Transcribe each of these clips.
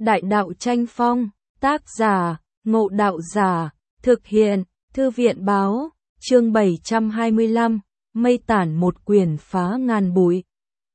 Đại đạo tranh phong, tác giả, Ngộ Đạo Giả, thực hiện, Thư viện báo, chương 725, mây tản một quyển phá ngàn bụi.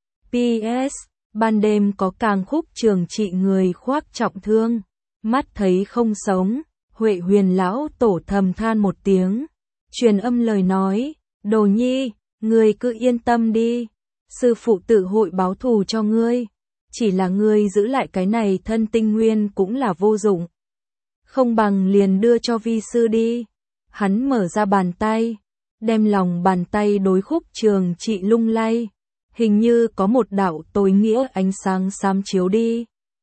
PS, ban đêm có càng khúc trường trị người khoác trọng thương, mắt thấy không sống, Huệ Huyền lão tổ thầm than một tiếng, truyền âm lời nói, Đồ Nhi, ngươi cứ yên tâm đi, sư phụ tự hội báo thù cho ngươi, chỉ là ngươi giữ lại cái này thân tinh nguyên cũng là vô dụng. Không bằng liền đưa cho vi sư đi. Hắn mở ra bàn tay, đem lòng bàn tay đối khúc trường trị lung lay, hình như có một đạo tối nghĩa ánh sáng xám chiếu đi.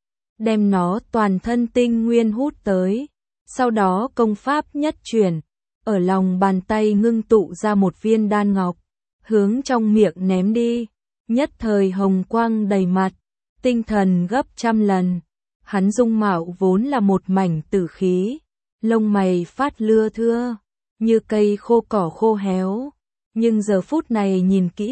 Đem nó toàn thân tinh nguyên hút tới, sau đó công pháp nhất chuyển, ở lòng bàn tay ngưng tụ ra một viên đan ngọc, hướng trong miệng ném đi, nhất thời hồng quang đầy mặt, tinh thần gấp trăm lần. Hắn dung mạo vốn là một mảnh tử khí, lông mày phát lưa thưa, như cây khô cỏ khô héo, nhưng giờ phút này nhìn kỹ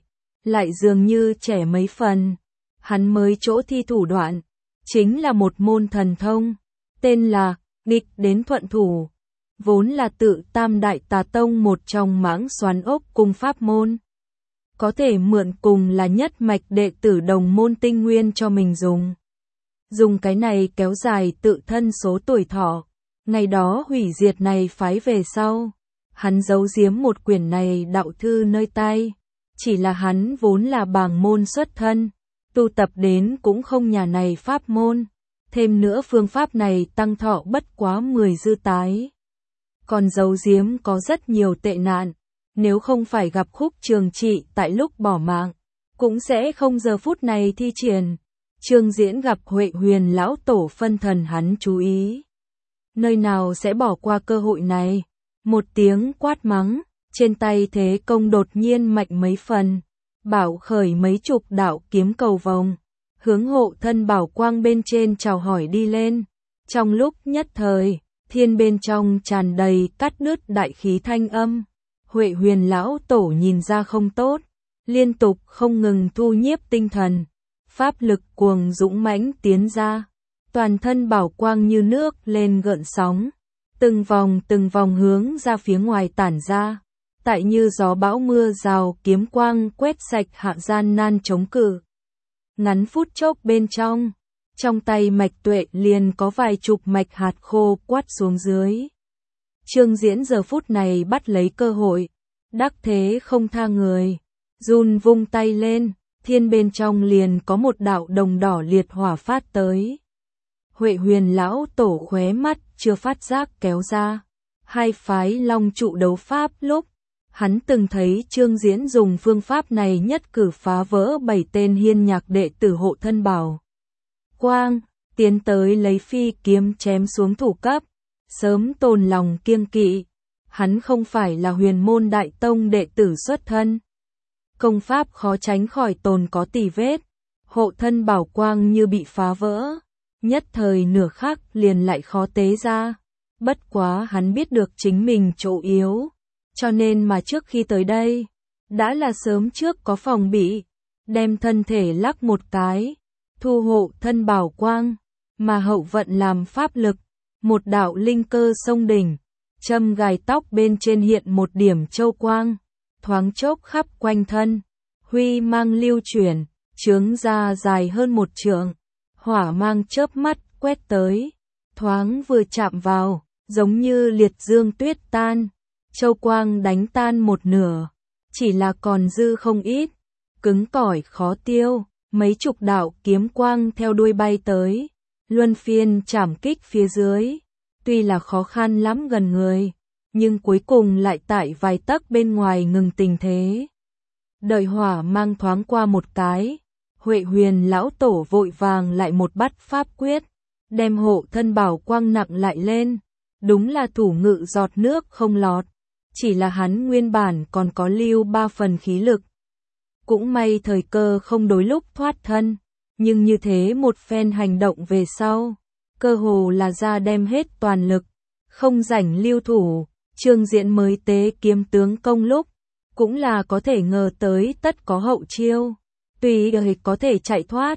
lại dường như trẻ mấy phần. Hắn mới chỗ thi thủ đoạn, chính là một môn thần thông, tên là Địch đến thuận thủ, vốn là tự Tam Đại Tà Tông một trong mãng xoắn ốc cung pháp môn. Có thể mượn cùng là nhất mạch đệ tử đồng môn tinh nguyên cho mình dùng. Dùng cái này kéo dài tự thân số tuổi thọ, ngày đó hủy diệt này phái về sau. Hắn giấu giếm một quyển này đạo thư nơi tay, chỉ là hắn vốn là bảng môn xuất thân, tu tập đến cũng không nhà này pháp môn, thêm nữa phương pháp này tăng thọ bất quá 10 dư tái. Còn giấu giếm có rất nhiều tệ nạn, nếu không phải gặp khúc trường trị tại lúc bỏ mạng, cũng sẽ không giờ phút này thi triển. Trương Diễn gặp Huệ Huyền lão tổ phân thần hắn chú ý. Nơi nào sẽ bỏ qua cơ hội này? Một tiếng quát mắng, trên tay thế công đột nhiên mạnh mấy phần, bảo khởi mấy chục đạo kiếm cầu vòng, hướng hộ thân bảo quang bên trên chào hỏi đi lên. Trong lúc nhất thời, thiên bên trong tràn đầy cắt đứt đại khí thanh âm. Huệ Huyền lão tổ nhìn ra không tốt, liên tục không ngừng thu nhiếp tinh thần. Pháp lực cuồng dũng mãnh tiến ra, toàn thân bảo quang như nước lên gợn sóng, từng vòng hướng ra phía ngoài tản ra, tại như gió bão mưa rào kiếm quang quét sạch hạ gian nan chống cự. Ngắn phút chốc bên trong tay mạch tuệ liền có vài chục mạch hạt khô quát xuống dưới. Trương Diễn giờ phút này bắt lấy cơ hội, đắc thế không tha người, run vung tay lên. Thiên bên trong liền có một đạo đồng đỏ liệt hỏa phát tới. Huệ Huyền lão tổ khóe mắt chưa phát giác kéo ra. Hai phái long trụ đấu pháp lúc, hắn từng thấy Trương Diễn dùng phương pháp này nhất cử phá vỡ 7 tên hiên nhạc đệ tử hộ thân bảo quang, tiến tới lấy phi kiếm chém xuống thủ cấp, sớm tồn lòng kiêng kỵ. Hắn không phải là Huyền môn đại tông đệ tử xuất thân. Công pháp khó tránh khỏi tồn có tì vết, hộ thân bảo quang như bị phá vỡ, nhất thời nửa khắc liền lại khó tế ra. Bất quá hắn biết được chính mình chỗ yếu, cho nên mà trước khi tới đây, đã là sớm trước có phòng bị, đem thân thể lắc một cái, thu hộ thân bảo quang, mà hậu vận làm pháp lực, một đạo linh cơ sông đỉnh, châm gài tóc bên trên hiện một điểm châu quang. Thoáng chốc khắp quanh thân, huy mang lưu chuyển, chướng ra dài hơn một trượng, hỏa mang chớp mắt quét tới, thoáng vừa chạm vào, giống như liệt dương tuyết tan, châu quang đánh tan một nửa, chỉ là còn dư không ít, cứng cỏi khó tiêu, mấy chục đạo kiếm quang theo đuôi bay tới, luân phiên chảm kích phía dưới, tuy là khó khăn lắm gần người, nhưng cuối cùng lại tại vài tấc bên ngoài ngừng tình thế. Đợi hỏa mang thoáng qua một cái, Huệ Huyền lão tổ vội vàng lại một bắt pháp quyết, đem hộ thân bảo quang nặng lại lên, đúng là thủ ngự giọt nước không lọt, chỉ là hắn nguyên bản còn có lưu 3 phần khí lực. Cũng may thời cơ không đối lúc thoát thân, nhưng như thế một phen hành động về sau, cơ hồ là ra đem hết toàn lực, không rảnh lưu thủ. Trương Diễn mới tế kiếm tướng công lúc, cũng là có thể ngờ tới tất có hậu chiêu, tùy có thể chạy thoát,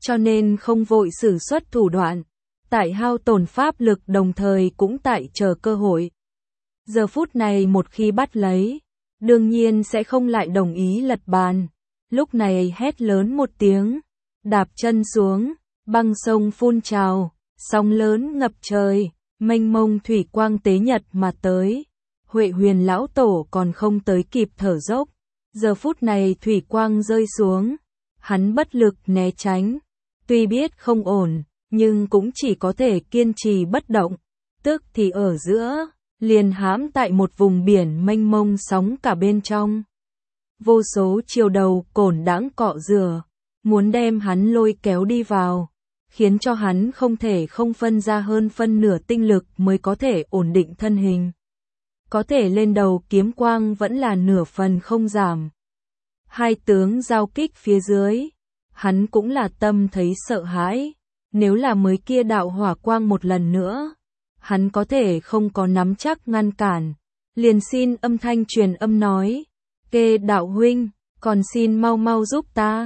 cho nên không vội sử xuất thủ đoạn, tại hao tổn pháp lực đồng thời cũng tại chờ cơ hội. Giờ phút này một khi bắt lấy, đương nhiên sẽ không lại đồng ý lật bàn. Lúc này hét lớn một tiếng, đạp chân xuống, băng sông phun trào, sóng lớn ngập trời, mênh mông thủy quang tế nhật mà tới. Huệ Huyền lão tổ còn không tới kịp thở dốc, giờ phút này thủy quang rơi xuống, hắn bất lực né tránh, tuy biết không ổn, nhưng cũng chỉ có thể kiên trì bất động, tức thì ở giữa, liền hãm tại một vùng biển mênh mông sóng cả bên trong. Vô số chiều đầu cổn đãng cọ rửa, muốn đem hắn lôi kéo đi vào, khiến cho hắn không thể không phân ra hơn phân nửa tinh lực mới có thể ổn định thân hình. Có thể lên đầu kiếm quang vẫn là nửa phần không giảm. Hai tướng giao kích phía dưới, hắn cũng là tâm thấy sợ hãi, nếu là mới kia đạo hỏa quang một lần nữa, hắn có thể không có nắm chắc ngăn cản, liền xin âm thanh truyền âm nói, Kê đạo huynh, còn xin mau mau giúp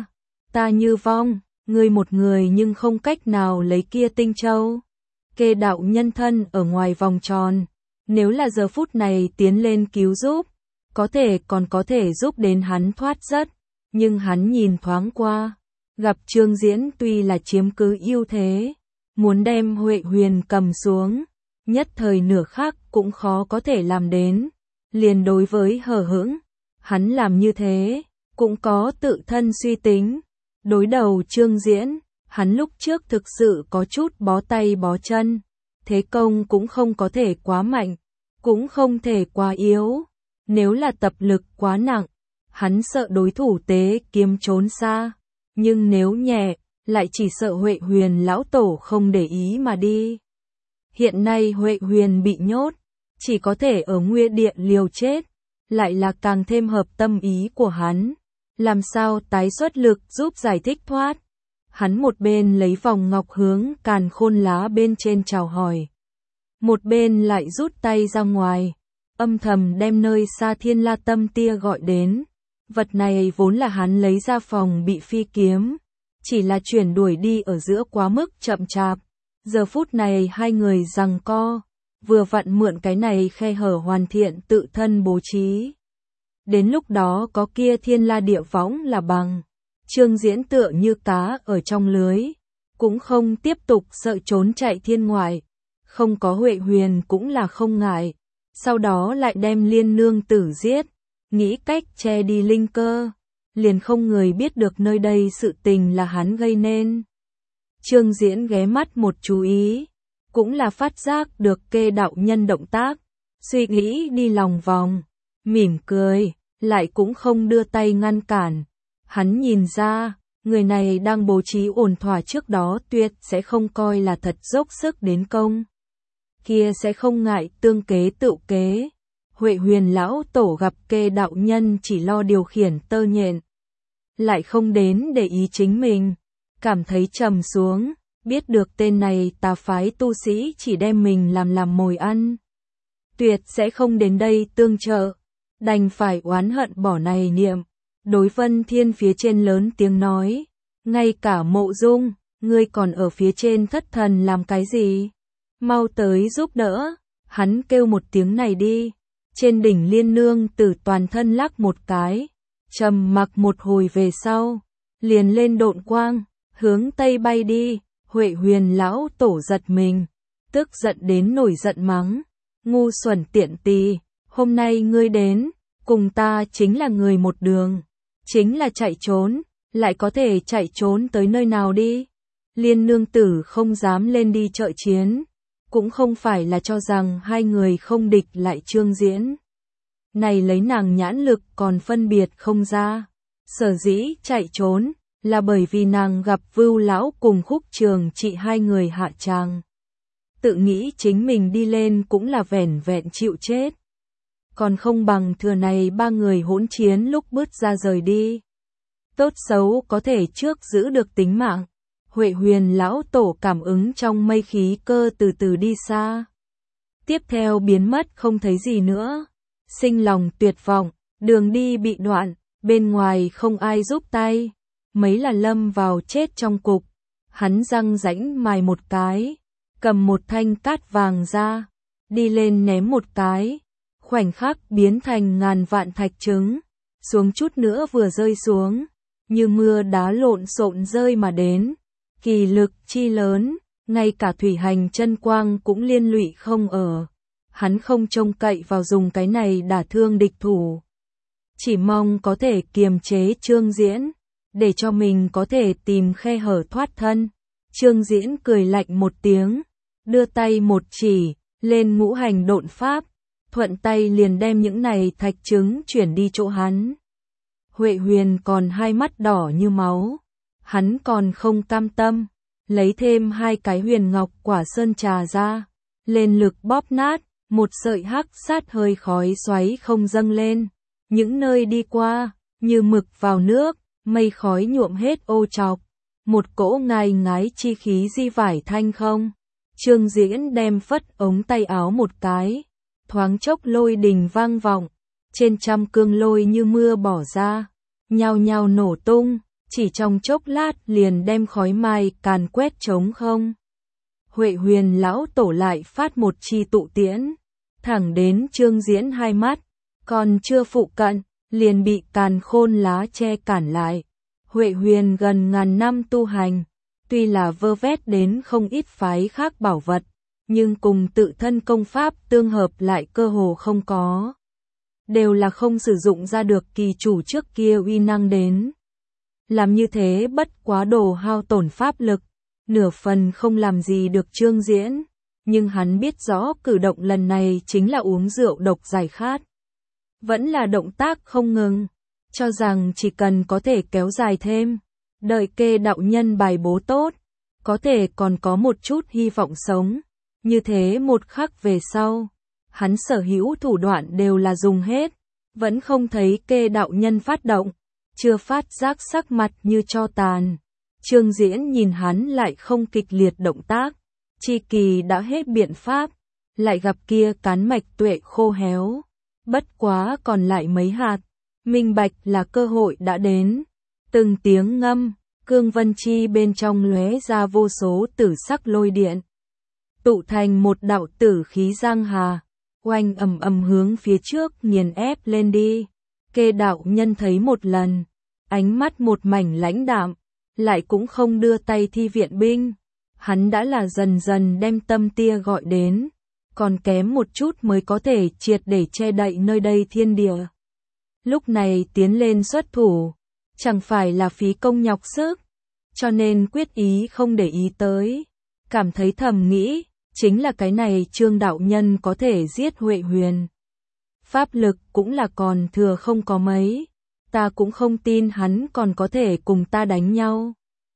ta như vong, ngươi một người nhưng không cách nào lấy kia tinh châu. Kê đạo nhân thân ở ngoài vòng tròn, nếu là giờ phút này tiến lên cứu giúp, còn có thể giúp đến hắn thoát rất, nhưng hắn nhìn thoáng qua, gặp Trương Diễn tuy là chiếm cứ ưu thế, muốn đem Huệ Huyền cầm xuống, nhất thời nửa khắc cũng khó có thể làm đến, liền đối với hờ hững, hắn làm như thế, cũng có tự thân suy tính, đối đầu Trương Diễn, hắn lúc trước thực sự có chút bó tay bó chân, thế công cũng không có thể quá mạnh, cũng không thể quá yếu, nếu là tập lực quá nặng, hắn sợ đối thủ tế kiếm trốn xa, nhưng nếu nhẹ, lại chỉ sợ Huệ Huyền lão tổ không để ý mà đi. Hiện nay Huệ Huyền bị nhốt, chỉ có thể ở nguyên địa liều chết, lại là càng thêm hợp tâm ý của hắn, làm sao tái xuất lực giúp giải thích thoát. Hắn một bên lấy vòng ngọc hướng càn khôn lá bên trên chào hỏi, một bên lại rút tay ra ngoài, âm thầm đem nơi xa Thiên La Tâm Tia gọi đến. Vật này vốn là hắn lấy ra phòng bị phi kiếm, chỉ là chuyển đuổi đi ở giữa quá mức chậm chạp. Giờ phút này hai người giằng co, vừa vặn mượn cái này khe hở hoàn thiện tự thân bố trí. Đến lúc đó có kia Thiên La địa võng là bằng, Trương Diễn tựa như cá ở trong lưới, cũng không tiếp tục sợ trốn chạy thiên ngoại, không có Huệ Huyền cũng là không ngại, sau đó lại đem Liên Nương Tử giết, nghĩ cách che đi linh cơ, liền không người biết được nơi đây sự tình là hắn gây nên. Trương Diễn ghé mắt một chú ý, cũng là phát giác được Kê đạo nhân động tác, suy nghĩ đi lòng vòng, mỉm cười, lại cũng không đưa tay ngăn cản. Hắn nhìn ra, người này đang bố trí ổn thỏa trước đó tuyệt sẽ không coi là thật dốc sức đến công. Kia sẽ không ngại tương kế tự kế. Huệ Huyền lão tổ gặp Kê đạo nhân chỉ lo điều khiển tơ nhện, lại không đến để ý chính mình, cảm thấy trầm xuống, biết được tên này tà phái tu sĩ chỉ đem mình làm mồi ăn, tuyệt sẽ không đến đây tương trợ, đành phải oán hận bỏ này niệm. Đối Vân Thiên phía trên lớn tiếng nói, ngay cả Mộ Dung, ngươi còn ở phía trên thất thần làm cái gì? Mau tới giúp đỡ. Hắn kêu một tiếng này đi. Trên đỉnh Liên Nương Tử toàn thân lắc một cái, trầm mặc một hồi về sau, liền lên độn quang, hướng tây bay đi. Huệ Huyền lão tổ giật mình, tức giận đến nổi giận mắng, ngu xuẩn tiện tỳ, hôm nay ngươi đến, cùng ta chính là người một đường, chính là chạy trốn, lại có thể chạy trốn tới nơi nào đi? Liên Nương Tử không dám lên đi trợ chiến, cũng không phải là cho rằng hai người không địch lại Trương Diễn. Này lấy nàng nhãn lực còn phân biệt không ra, sở dĩ chạy trốn, là bởi vì nàng gặp Vưu lão cùng Khúc Trường Trị hai người hạ tràng. Tự nghĩ chính mình đi lên cũng là vẻn vẹn chịu chết. Còn không bằng thừa này ba người hỗn chiến lúc bứt ra rời đi. Tốt xấu có thể trước giữ được tính mạng. Huệ Huyền lão tổ cảm ứng trong mây khí cơ từ từ đi xa. Tiếp theo biến mất không thấy gì nữa. Sinh lòng tuyệt vọng, đường đi bị đoạn, bên ngoài không ai giúp tay. Mấy là lâm vào chết trong cục, Hắn răng rãnh mài một cái, cầm một thanh cát vàng ra, đi lên ném một cái, khoảnh khắc biến thành ngàn vạn thạch trứng, xuống chút nữa vừa rơi xuống, như mưa đá lộn xộn rơi mà đến, kỳ lực chi lớn, ngay cả thủy hành chân quang cũng liên lụy không ở. Hắn không trông cậy vào dùng cái này đả thương địch thủ, chỉ mong có thể kiềm chế Trương Diễn, để cho mình có thể tìm khe hở thoát thân. Trương Diễn cười lạnh một tiếng, đưa tay một chỉ, lên ngũ hành độn pháp, thuận tay liền đem những này thạch trứng chuyển đi chỗ hắn. Huệ Huyền còn hai mắt đỏ như máu, hắn còn không cam tâm, lấy thêm hai cái huyền ngọc quả sơn trà ra, lên lực bóp nát, một sợi hắc sát hơi khói xoáy không dâng lên, những nơi đi qua, như mực vào nước, mây khói nhuộm hết ô chọc, một cỗ ngai ngái chi khí di vải thanh không. Trương Diễn đem phất ống tay áo một cái, thoáng chốc lôi đình vang vọng, trên trăm cương lôi như mưa bỏ ra, nhao nhao nổ tung, chỉ trong chốc lát liền đem khói mai càn quét trống không. Huệ Huyền lão tổ lại phát một chi tụ tiễn, thẳng đến Trương Diễn hai mắt, còn chưa phụ cận, liền bị càn khôn lá che cản lại. Huệ Huyền gần ngàn năm tu hành, tuy là vơ vét đến không ít phái khác bảo vật, nhưng cùng tự thân công pháp tương hợp lại cơ hồ không có. Đều là không sử dụng ra được kỳ chủ trước kia uy năng đến. Làm như thế bất quá đồ hao tổn pháp lực, nửa phần không làm gì được Trương Diễn, nhưng hắn biết rõ cử động lần này chính là uống rượu độc giải khát. Vẫn là động tác không ngừng, cho rằng chỉ cần có thể kéo dài thêm, đợi Kê đạo nhân bài bố tốt, có thể còn có một chút hy vọng sống. Như thế một khắc về sau, hắn sở hữu thủ đoạn đều là dùng hết, vẫn không thấy Kê đạo nhân phát động, chưa phát giác sắc mặt như tro tàn. Trương Diễn nhìn hắn lại không kịch liệt động tác, chi kỳ đã hết biện pháp, lại gặp kia cán mạch tuệ khô héo, bất quá còn lại mấy hạt, minh bạch là cơ hội đã đến. Từng tiếng ngâm, cương vân chi bên trong lóe ra vô số tử sắc lôi điện, tụ thành một đạo tử khí giang hà, oanh ầm ầm hướng phía trước nghiền ép lên đi. Kê đạo nhân thấy một lần, ánh mắt một mảnh lãnh đạm, lại cũng không đưa tay thi viện binh. Hắn đã là dần dần đem tâm tia gọi đến, còn kém một chút mới có thể triệt để che đậy nơi đây thiên địa. Lúc này tiến lên xuất thủ, chẳng phải là phí công nhọc sức, cho nên quyết ý không để ý tới, cảm thấy thầm nghĩ, chính là cái này Trương đạo nhân có thể giết Huệ Huyền. Pháp lực cũng là còn thừa không có mấy, ta cũng không tin hắn còn có thể cùng ta đánh nhau.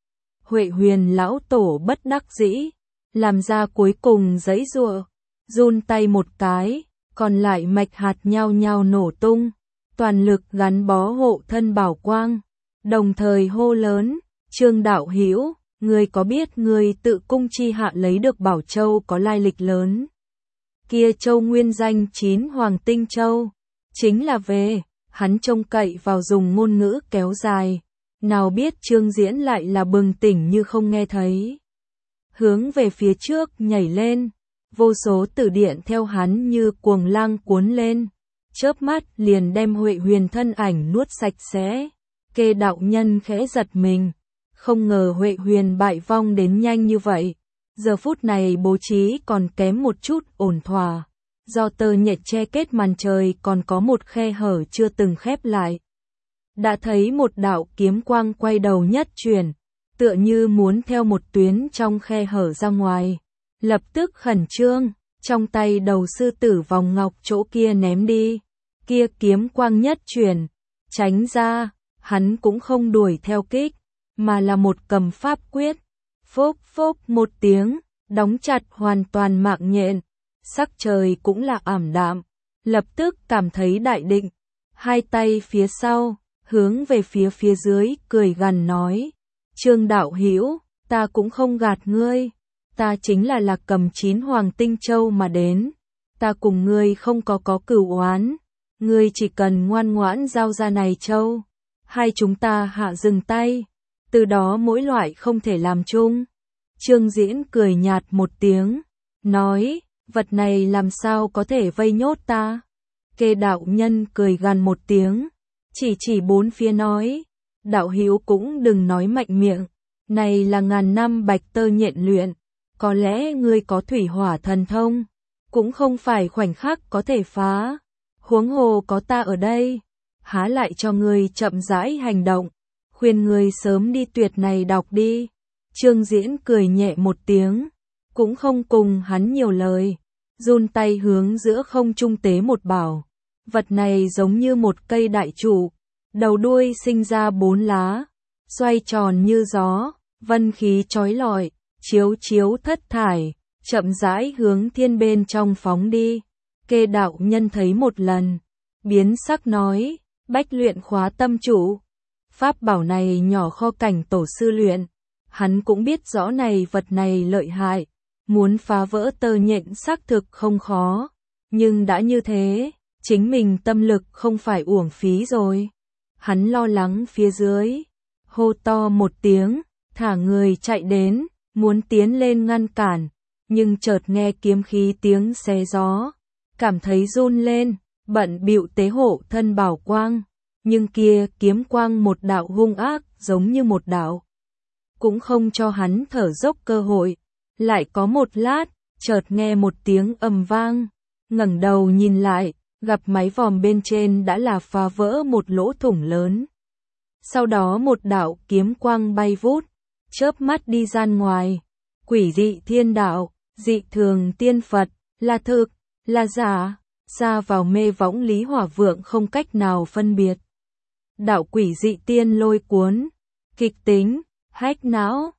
Huệ Huyền lão tổ bất đắc dĩ, làm ra cuối cùng giãy giụa, run tay một cái, còn lại mạch hạt nhao nhao nổ tung, toàn lực gắn bó hộ thân bảo quang, đồng thời hô lớn, Trương đạo hữu, ngươi có biết ngươi tự cung chi hạ lấy được bảo châu có lai lịch lớn? Kia châu nguyên danh 9 Hoàng Tinh Châu, chính là về, hắn trông cậy vào dùng ngôn ngữ kéo dài, nào biết Trương Diễn lại là bừng tỉnh như không nghe thấy. Hướng về phía trước nhảy lên, vô số tử điện theo hắn như cuồng lang cuốn lên, chớp mắt liền đem Huệ Huyền thân ảnh nuốt sạch sẽ. Kê đạo nhân khẽ giật mình, không ngờ Huệ Huyền bại vong đến nhanh như vậy. Giờ phút này bố trí còn kém một chút ổn thỏa, do tơ nhện che kết màn trời còn có một khe hở chưa từng khép lại. Đã thấy một đạo kiếm quang quay đầu nhất chuyển, tựa như muốn theo một tuyến trong khe hở ra ngoài. Lập tức khẩn trương, trong tay đầu sư tử vòng ngọc chỗ kia ném đi. Kia kiếm quang nhất chuyển, tránh ra, hắn cũng không đuổi theo kích, mà là một cầm pháp quyết. Phốc phốc một tiếng, đóng chặt hoàn toàn mạng nhện. Sắc trời cũng là ảm đạm, lập tức cảm thấy đại định. Hai tay phía sau, hướng về phía dưới, cười gằn nói. Trương đạo hữu, ta cũng không gạt ngươi. Ta chính là cầm 9 Hoàng Tinh Châu mà đến. Ta cùng ngươi không có cửu oán. Ngươi chỉ cần ngoan ngoãn giao ra này châu. Hai chúng ta hạ dừng tay. từ đó mỗi loại không thể làm chung. Trương Diễn cười nhạt một tiếng, nói, vật này làm sao có thể vây nhốt ta? Kê đạo nhân cười gằn một tiếng, chỉ bốn phía nói, đạo hữu cũng đừng nói mạnh miệng, này là ngàn năm bạch tơ nhện luyện, có lẽ ngươi có thủy hỏa thần thông, cũng không phải khoảnh khắc có thể phá, huống hồ có ta ở đây, há lại cho ngươi chậm rãi hành động, khuyên ngươi sớm đi tuyệt này đọc đi. Trương Diễn cười nhẹ một tiếng, cũng không cùng hắn nhiều lời, run tay hướng giữa không trung tế một bảo. Vật này giống như một cây đại trụ, đầu đuôi sinh ra 4 lá, xoay tròn như gió, vân khí chói lọi, chiếu chiếu thất thải, chậm rãi hướng thiên bên trong phóng đi. Kê đạo nhân thấy một lần, biến sắc nói, bách luyện khóa tâm trụ. Pháp bảo này nhỏ kho cảnh tổ sư luyện, hắn cũng biết rõ này vật này lợi hại, muốn phá vỡ tơ nhện xác thực không khó, nhưng đã như thế, chính mình tâm lực không phải uổng phí rồi. Hắn lo lắng phía dưới, hô to một tiếng, thả người chạy đến, muốn tiến lên ngăn cản, nhưng chợt nghe kiếm khí tiếng xé gió, cảm thấy run lên, bận bịu tế hộ thân bảo quang, nhưng kia kiếm quang một đạo hung ác giống như một đạo, cũng không cho hắn thở dốc cơ hội. Lại có một lát, chợt nghe một tiếng ầm vang, ngẩng đầu nhìn lại, gặp mái vòm bên trên đã là phá vỡ một lỗ thủng lớn. Sau đó một đạo kiếm quang bay vút, chớp mắt đi ra ngoài. Quỷ dị thiên đạo, dị thường tiên Phật, là thực, là giả, xa vào mê võng Lý Hỏa Vượng không cách nào phân biệt. Đạo quỷ dị tiên lôi cuốn, kịch tính, hách não.